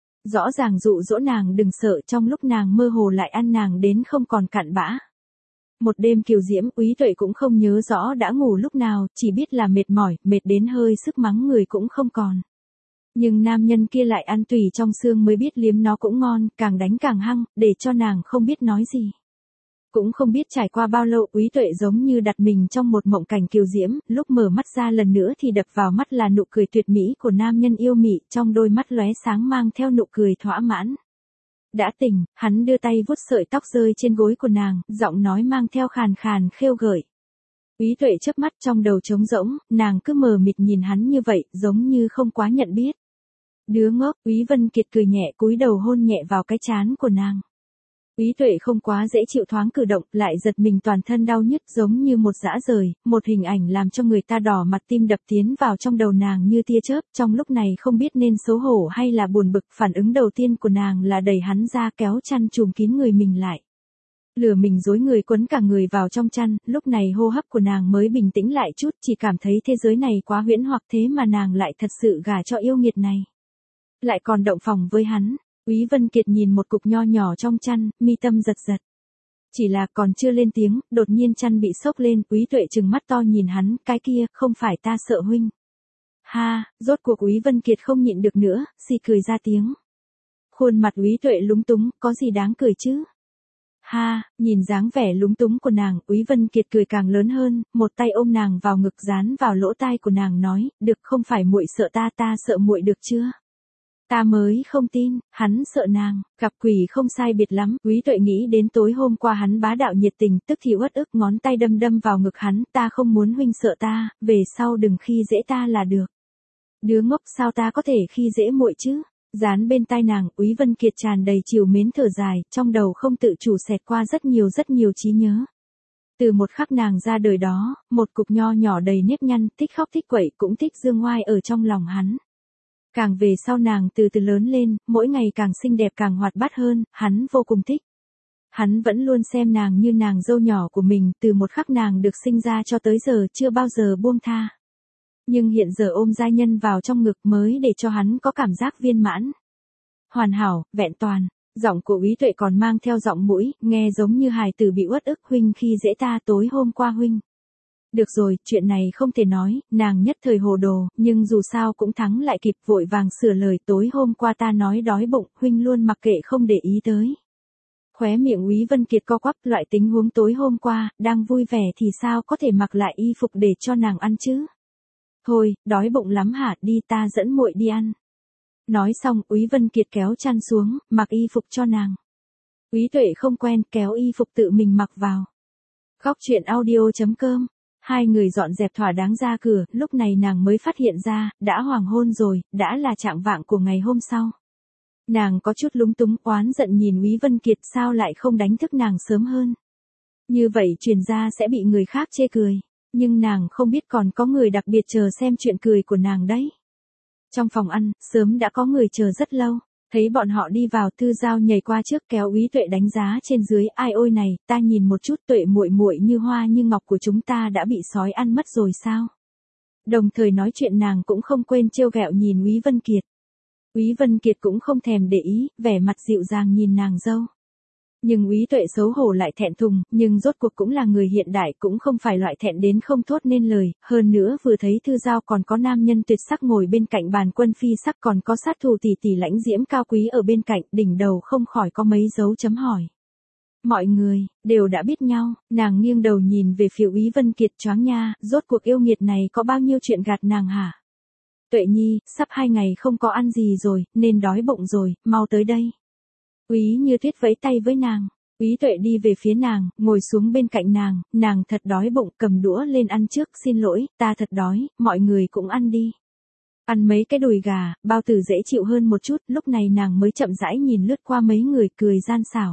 Rõ ràng dụ dỗ nàng đừng sợ, trong lúc nàng mơ hồ lại ăn nàng đến không còn cặn bã. Một đêm kiều diễm, Úy Tuệ cũng không nhớ rõ đã ngủ lúc nào, chỉ biết là mệt mỏi, mệt đến hơi sức mắng người cũng không còn. Nhưng nam nhân kia lại ăn tùy trong xương mới biết liếm nó cũng ngon, càng đánh càng hăng, để cho nàng không biết nói gì. Cũng không biết trải qua bao lâu, Úy Tuệ giống như đặt mình trong một mộng cảnh kiều diễm, lúc mở mắt ra lần nữa thì đập vào mắt là nụ cười tuyệt mỹ của nam nhân yêu mị, trong đôi mắt lóe sáng mang theo nụ cười thỏa mãn. Đã tỉnh, hắn đưa tay vuốt sợi tóc rơi trên gối của nàng, giọng nói mang theo khàn khàn khêu gợi. Úy Tuệ chớp mắt trong đầu trống rỗng, nàng cứ mờ mịt nhìn hắn như vậy, giống như không quá nhận biết. Đứa ngốc, Úy Vân Kiệt cười nhẹ cúi đầu hôn nhẹ vào cái trán của nàng. Úy Tuệ không quá dễ chịu thoáng cử động, lại giật mình toàn thân đau nhức giống như một dã rời, một hình ảnh làm cho người ta đỏ mặt tim đập tiến vào trong đầu nàng như tia chớp, trong lúc này không biết nên xấu hổ hay là buồn bực, phản ứng đầu tiên của nàng là đẩy hắn ra kéo chăn trùm kín người mình lại. Lửa mình rối người quấn cả người vào trong chăn, lúc này hô hấp của nàng mới bình tĩnh lại chút, chỉ cảm thấy thế giới này quá huyễn hoặc thế mà nàng lại thật sự gả cho yêu nghiệt này. Lại còn động phòng với hắn. Úy Vân Kiệt nhìn một cục nho nhỏ trong chăn, mi tâm giật giật. Chỉ là còn chưa lên tiếng, đột nhiên chăn bị xốc lên, Úy Tuệ trừng mắt to nhìn hắn, cái kia, không phải ta sợ huynh. Ha, rốt cuộc Úy Vân Kiệt không nhịn được nữa, xì cười ra tiếng. Khuôn mặt Úy Tuệ lúng túng, có gì đáng cười chứ? Ha, nhìn dáng vẻ lúng túng của nàng, Úy Vân Kiệt cười càng lớn hơn, một tay ôm nàng vào ngực dán vào lỗ tai của nàng nói, được không phải muội sợ ta, ta sợ muội được chưa? Ta mới không tin, hắn sợ nàng, gặp quỷ không sai biệt lắm, Úy Tuệ nghĩ đến tối hôm qua hắn bá đạo nhiệt tình, tức thì uất ức ngón tay đâm đâm vào ngực hắn, ta không muốn huynh sợ ta, về sau đừng khi dễ ta là được. Đứa ngốc sao ta có thể khi dễ muội chứ? Dán bên tai nàng, Úy Vân Kiệt tràn đầy trìu mến thở dài, trong đầu không tự chủ xẹt qua rất nhiều rất nhiều trí nhớ. Từ một khắc nàng ra đời đó, một cục nho nhỏ đầy nếp nhăn, thích khóc thích quậy cũng thích dương ngoai ở trong lòng hắn. Càng về sau nàng từ từ lớn lên, mỗi ngày càng xinh đẹp càng hoạt bát hơn, hắn vô cùng thích. Hắn vẫn luôn xem nàng như nàng dâu nhỏ của mình, từ một khắc nàng được sinh ra cho tới giờ chưa bao giờ buông tha. Nhưng hiện giờ ôm giai nhân vào trong ngực mới để cho hắn có cảm giác viên mãn. Hoàn hảo, vẹn toàn, giọng của Úy Tuệ còn mang theo giọng mũi, nghe giống như hài tử bị uất ức, huynh khi dễ ta tối hôm qua huynh. Được rồi, chuyện này không thể nói, nàng nhất thời hồ đồ, nhưng dù sao cũng thắng lại kịp vội vàng sửa lời, tối hôm qua ta nói đói bụng, huynh luôn mặc kệ không để ý tới. Khóe miệng Úy Vân Kiệt co quắp, loại tình huống tối hôm qua, đang vui vẻ thì sao có thể mặc lại y phục để cho nàng ăn chứ? Thôi, đói bụng lắm hả, đi ta dẫn muội đi ăn. Nói xong, Úy Vân Kiệt kéo chăn xuống, mặc y phục cho nàng. Úy Tuệ không quen, kéo y phục tự mình mặc vào. Góc truyện audio chấm com. Hai người dọn dẹp thỏa đáng ra cửa, lúc này nàng mới phát hiện ra, đã hoàng hôn rồi, đã là trạng vạng của ngày hôm sau. Nàng có chút lúng túng oán giận nhìn Úy Vân Kiệt sao lại không đánh thức nàng sớm hơn. Như vậy truyền ra sẽ bị người khác chê cười. Nhưng nàng không biết còn có người đặc biệt chờ xem chuyện cười của nàng đấy. Trong phòng ăn, sớm đã có người chờ rất lâu. Thấy bọn họ đi vào, Thư Giao nhảy qua trước kéo Úy Tuệ đánh giá trên dưới, ai ôi này, ta nhìn một chút, Tuệ muội muội như hoa như ngọc của chúng ta đã bị sói ăn mất rồi sao? Đồng thời nói chuyện nàng cũng không quên trêu ghẹo nhìn Úy Vân Kiệt. Úy Vân Kiệt cũng không thèm để ý, vẻ mặt dịu dàng nhìn nàng dâu. Nhưng Úy Tuệ xấu hổ lại thẹn thùng, nhưng rốt cuộc cũng là người hiện đại, cũng không phải loại thẹn đến không thốt nên lời, hơn nữa vừa thấy Thư Giao còn có nam nhân tuyệt sắc ngồi bên cạnh bàn quân phi sắc, còn có sát thủ tỷ tỷ lãnh diễm cao quý ở bên cạnh, đỉnh đầu không khỏi có mấy dấu chấm hỏi. Mọi người, đều đã biết nhau, nàng nghiêng đầu nhìn về phía Úy Vân Kiệt, choáng nha, rốt cuộc yêu nghiệt này có bao nhiêu chuyện gạt nàng hả? Tuệ nhi, sắp hai ngày không có ăn gì rồi, nên đói bụng rồi, mau tới đây. Úy Như Tuyết vẫy tay với nàng. Úy Tuệ đi về phía nàng, ngồi xuống bên cạnh nàng, nàng thật đói bụng, cầm đũa lên ăn trước, xin lỗi, ta thật đói, mọi người cũng ăn đi. Ăn mấy cái đùi gà, bao tử dễ chịu hơn một chút, lúc này nàng mới chậm rãi nhìn lướt qua mấy người cười gian xảo.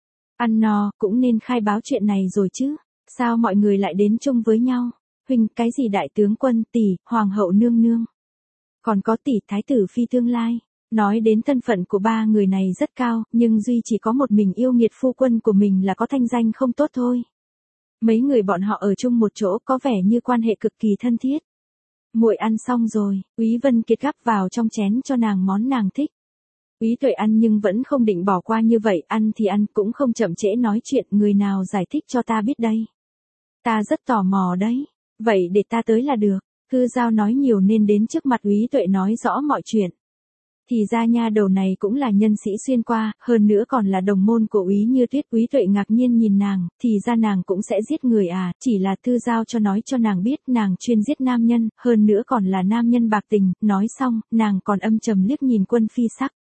Ăn no, cũng nên khai báo chuyện này rồi chứ, sao mọi người lại đến chung với nhau, huynh, cái gì đại tướng quân, tỷ, hoàng hậu nương nương. Còn có tỷ thái tử phi tương lai. Nói đến thân phận của ba người này rất cao, nhưng duy chỉ có một mình yêu nghiệt phu quân của mình là có thanh danh không tốt thôi. Mấy người bọn họ ở chung một chỗ có vẻ như quan hệ cực kỳ thân thiết. Muội ăn xong rồi, Úy Vân Kiệt gắp vào trong chén cho nàng món nàng thích. Úy Tuệ ăn nhưng vẫn không định bỏ qua như vậy, ăn thì ăn cũng không chậm trễ nói chuyện, người nào giải thích cho ta biết đây. Ta rất tò mò đấy, vậy để ta tới là được. Thư Giao nói nhiều nên đến trước mặt Úy Tuệ nói rõ mọi chuyện. Thì ra nha đầu này cũng là nhân sĩ xuyên qua, hơn nữa còn là đồng môn của Úy Như Tuyết. Úy Tuệ ngạc nhiên nhìn nàng, thì ra nàng cũng sẽ giết người à, chỉ là Thư Giao cho nói cho nàng biết nàng chuyên giết nam nhân, hơn nữa còn là nam nhân bạc tình, nói xong, nàng còn âm trầm liếc nhìn quân phi sắc.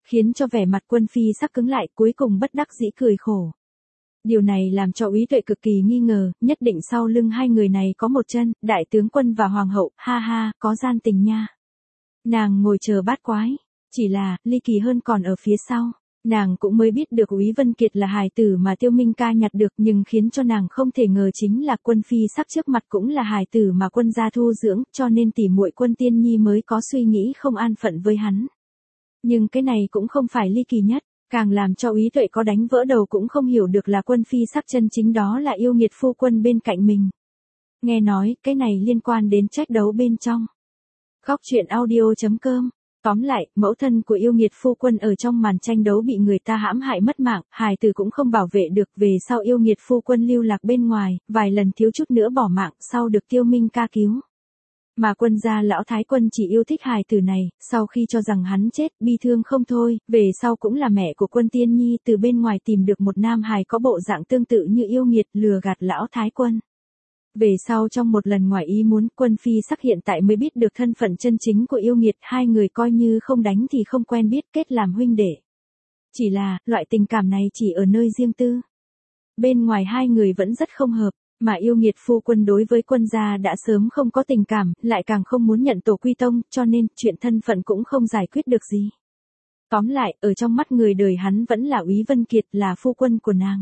khiến cho vẻ mặt Quân Phi sắc cứng lại, cuối cùng bất đắc dĩ cười khổ. Điều này làm cho Úy Tuệ cực kỳ nghi ngờ, nhất định sau lưng hai người này có một chân, đại tướng quân và hoàng hậu, ha ha, có gian tình nha. Nàng ngồi chờ bát quái, chỉ là, ly kỳ hơn còn ở phía sau. Nàng cũng mới biết được Úy Vân Kiệt là hài tử mà Tiêu Minh ca nhặt được, nhưng khiến cho nàng không thể ngờ chính là Quân Phi sắc trước mặt cũng là hài tử mà Quân gia thu dưỡng, cho nên tỉ muội Quân Tiên Nhi mới có suy nghĩ không an phận với hắn. Nhưng cái này cũng không phải ly kỳ nhất, càng làm cho Úy Tuệ có đánh vỡ đầu cũng không hiểu được là Quân Phi sắc chân chính đó là yêu nghiệt phu quân bên cạnh mình. Nghe nói, cái này liên quan đến trách đấu bên trong. Góc truyện audio chấm com. Tóm lại, mẫu thân của yêu nghiệt phu quân ở trong màn tranh đấu bị người ta hãm hại mất mạng, hài tử cũng không bảo vệ được, về sau yêu nghiệt phu quân lưu lạc bên ngoài, vài lần thiếu chút nữa bỏ mạng, sau được Tiêu Minh ca cứu. Mà Quân gia lão thái quân chỉ yêu thích hài tử này, sau khi cho rằng hắn chết, bi thương không thôi, về sau cũng là mẹ của Quân Tiên Nhi từ bên ngoài tìm được một nam hài có bộ dạng tương tự như yêu nghiệt, lừa gạt lão thái quân. Về sau trong một lần ngoài ý muốn, Quân Phi sắc hiện tại mới biết được thân phận chân chính của yêu nghiệt, hai người coi như không đánh thì không quen biết, kết làm huynh đệ. Chỉ là, loại tình cảm này chỉ ở nơi riêng tư. Bên ngoài hai người vẫn rất không hợp, mà yêu nghiệt phu quân đối với Quân gia đã sớm không có tình cảm, lại càng không muốn nhận tổ quy tông, cho nên chuyện thân phận cũng không giải quyết được gì. Tóm lại, ở trong mắt người đời hắn vẫn là Úy Vân Kiệt, là phu quân của nàng.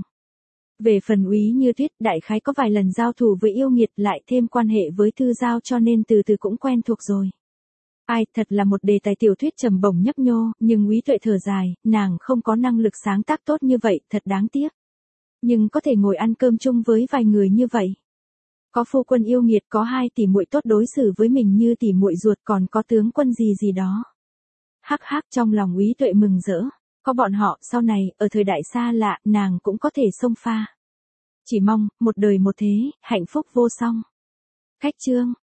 Về phần Úy Như Tuyết, đại khái có vài lần giao thủ với yêu nghiệt, lại thêm quan hệ với Thư Giao, cho nên từ từ cũng quen thuộc rồi. Ai, thật là một đề tài tiểu thuyết trầm bổng nhấp nhô, nhưng Úy Tuệ thở dài, nàng không có năng lực sáng tác tốt như vậy, thật đáng tiếc. Nhưng có thể ngồi ăn cơm chung với vài người như vậy. Có phu quân yêu nghiệt, có hai tỷ muội tốt đối xử với mình như tỷ muội ruột, còn có tướng quân gì gì đó. Hắc hắc, trong lòng Úy Tuệ mừng rỡ. Có bọn họ, sau này, ở thời đại xa lạ, nàng cũng có thể xông pha. Chỉ mong, một đời một thế, hạnh phúc vô song. Cách chương.